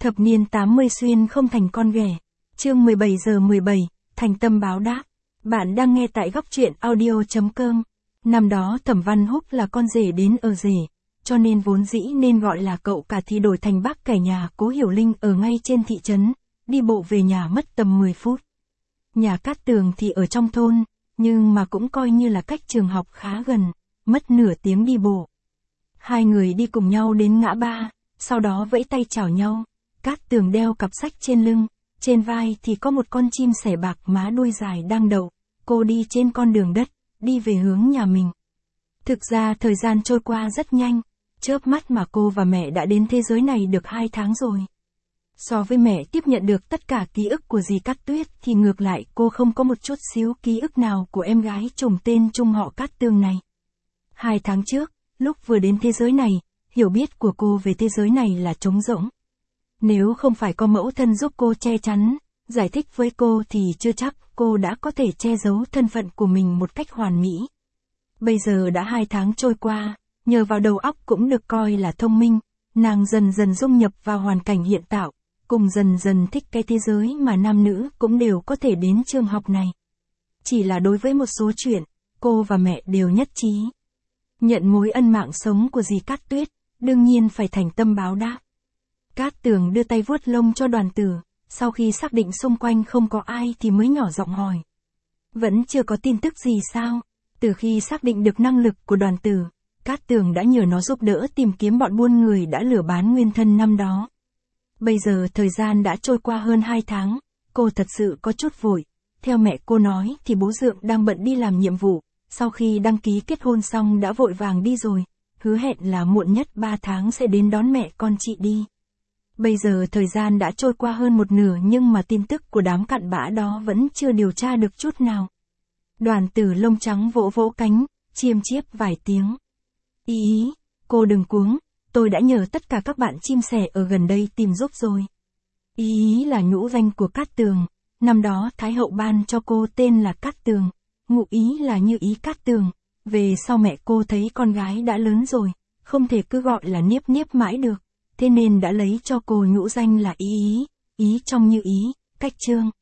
Thập niên 80 xuyên không thành con ghẻ. Chương 17 giờ 17, thành tâm báo đáp. Bạn đang nghe tại góc truyện audio.com. Năm đó Thẩm Văn Húc là con rể đến ở rể, cho nên vốn dĩ nên gọi là cậu cả thì đổi thành bác cải nhà Cố Hiểu Linh ở ngay trên thị trấn, đi bộ về nhà mất tầm 10 phút. Nhà Cát Tường thì ở trong thôn, nhưng mà cũng coi như là cách trường học khá gần, mất nửa tiếng đi bộ. Hai người đi cùng nhau đến ngã ba, sau đó vẫy tay chào nhau. Cát Tường đeo cặp sách trên lưng, trên vai thì có một con chim sẻ bạc má đuôi dài đang đậu. Cô đi trên con đường đất, đi về hướng nhà mình. Thực ra thời gian trôi qua rất nhanh, chớp mắt mà cô và mẹ đã đến thế giới này được 2 tháng rồi. So với mẹ tiếp nhận được tất cả ký ức của dì Cát Tuyết thì ngược lại cô không có một chút xíu ký ức nào của em gái trùng tên chung họ Cát Tường này. 2 tháng trước, lúc vừa đến thế giới này, hiểu biết của cô về thế giới này là trống rỗng. Nếu không phải có mẫu thân giúp cô che chắn, giải thích với cô thì chưa chắc cô đã có thể che giấu thân phận của mình một cách hoàn mỹ. Bây giờ đã 2 tháng trôi qua, nhờ vào đầu óc cũng được coi là thông minh, nàng dần dần dung nhập vào hoàn cảnh hiện tạo, cùng dần dần thích cái thế giới mà nam nữ cũng đều có thể đến trường học này. Chỉ là đối với một số chuyện, cô và mẹ đều nhất trí. Nhận mối ân mạng sống của dì Cát Tuyết, đương nhiên phải thành tâm báo đáp. Cát Tường đưa tay vuốt lông cho Đoàn Tử, sau khi xác định xung quanh không có ai thì mới nhỏ giọng hỏi. Vẫn chưa có tin tức gì sao? Từ khi xác định được năng lực của Đoàn Tử, Cát Tường đã nhờ nó giúp đỡ tìm kiếm bọn buôn người đã lừa bán nguyên thân năm đó. Bây giờ thời gian đã trôi qua hơn 2 tháng, cô thật sự có chút vội. Theo mẹ cô nói thì bố Dượng đang bận đi làm nhiệm vụ, sau khi đăng ký kết hôn xong đã vội vàng đi rồi, hứa hẹn là muộn nhất 3 tháng sẽ đến đón mẹ con chị đi. Bây giờ thời gian đã trôi qua hơn một nửa nhưng mà tin tức của đám cặn bã đó vẫn chưa điều tra được chút nào. Đoàn Tử lông trắng vỗ vỗ cánh, chiêm chiếp vài tiếng. Ý, cô đừng cuống, tôi đã nhờ tất cả các bạn chim sẻ ở gần đây tìm giúp rồi. Ý là nhũ danh của Cát Tường, năm đó Thái hậu ban cho cô tên là Cát Tường, ngụ ý là như ý Cát Tường. Về sau mẹ cô thấy con gái đã lớn rồi, không thể cứ gọi là Niếp Niếp mãi được, thế nên đã lấy cho cô nhũ danh là ý trong như ý, cách chương.